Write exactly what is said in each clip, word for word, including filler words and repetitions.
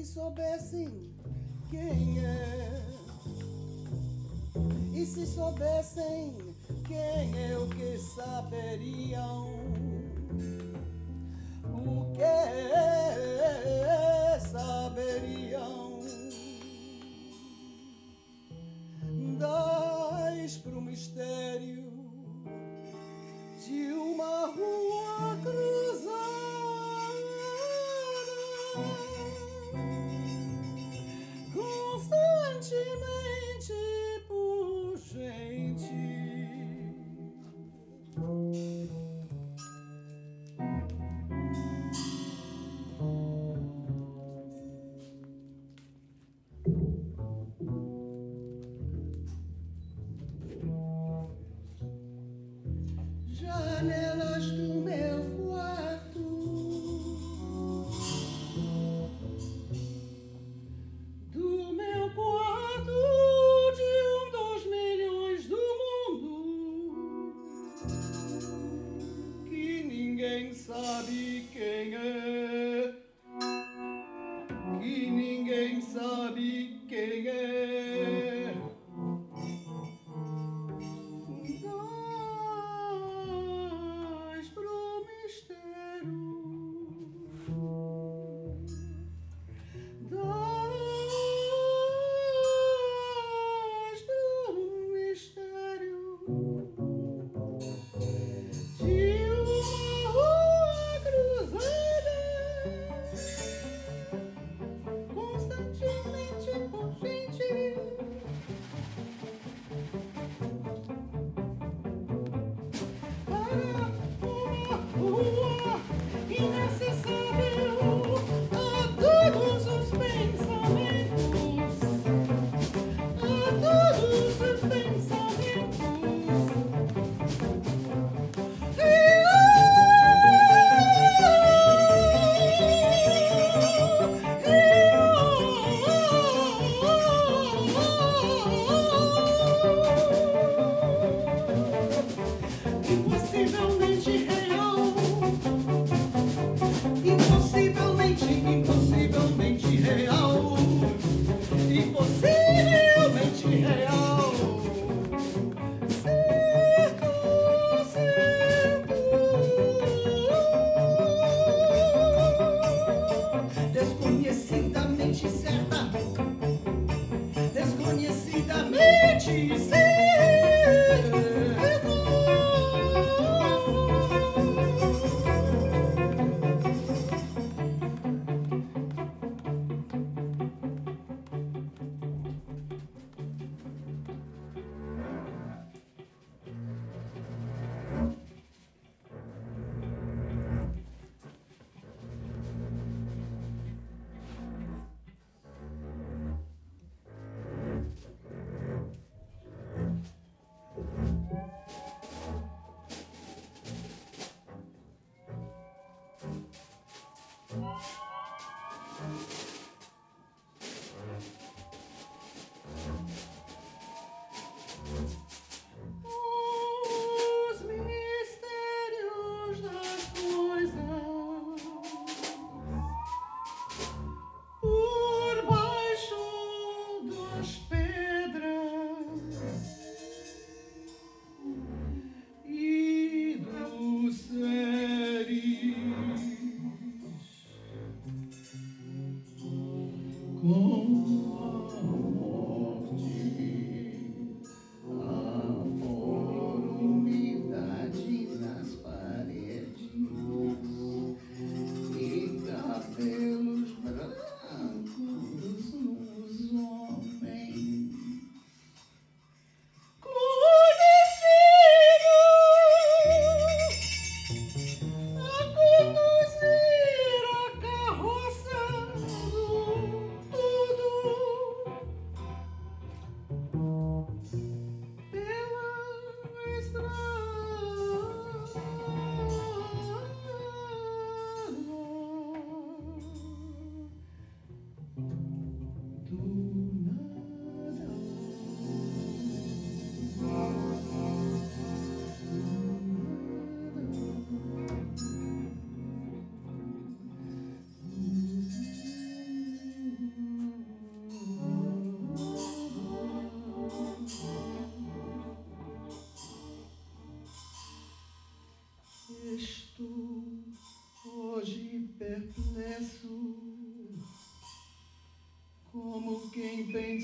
se soubessem quem é? E se soubessem quem é, o que saberiam? O que saberiam? Dás pro mistério de uma rua cruzada, constantemente por gente. Janelas do meu quarto, do meu quarto, de um dos milhões do mundo, que ninguém sabe quem é, que ninguém sabe quem é. Dás pro mistério, dás pro mistério de uma rua cruzada,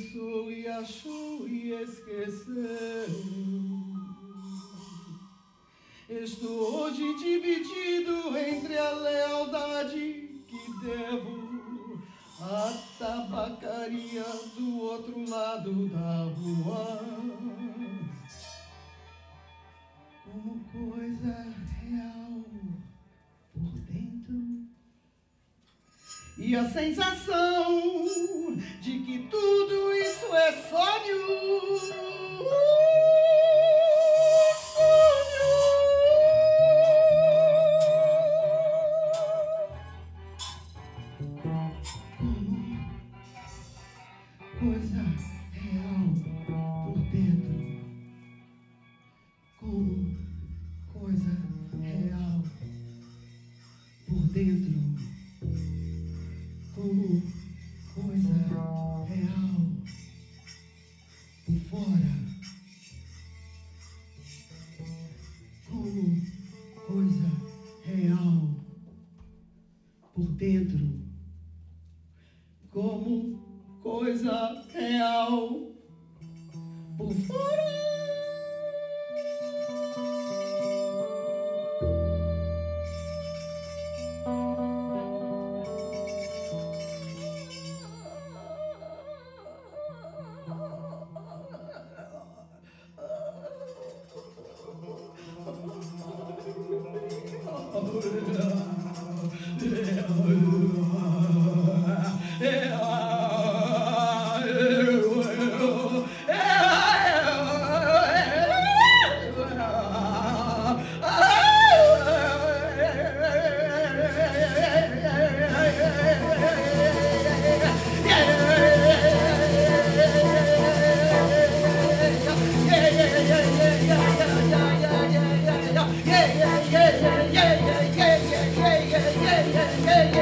pensou e achou e esqueceu. Estou hoje dividido entre a lealdade que devo à tabacaria do outro lado da rua. Como coisa real por dentro, e a sensação de que tudo isso é sonho. Coisa real por dentro, como coisa real por dentro, como coisa real por fora, como coisa real por dentro, como coisa real por fora. Yeah, yeah, yeah, yeah, yeah, yeah, yeah, yeah, yeah, yeah, yeah, yeah.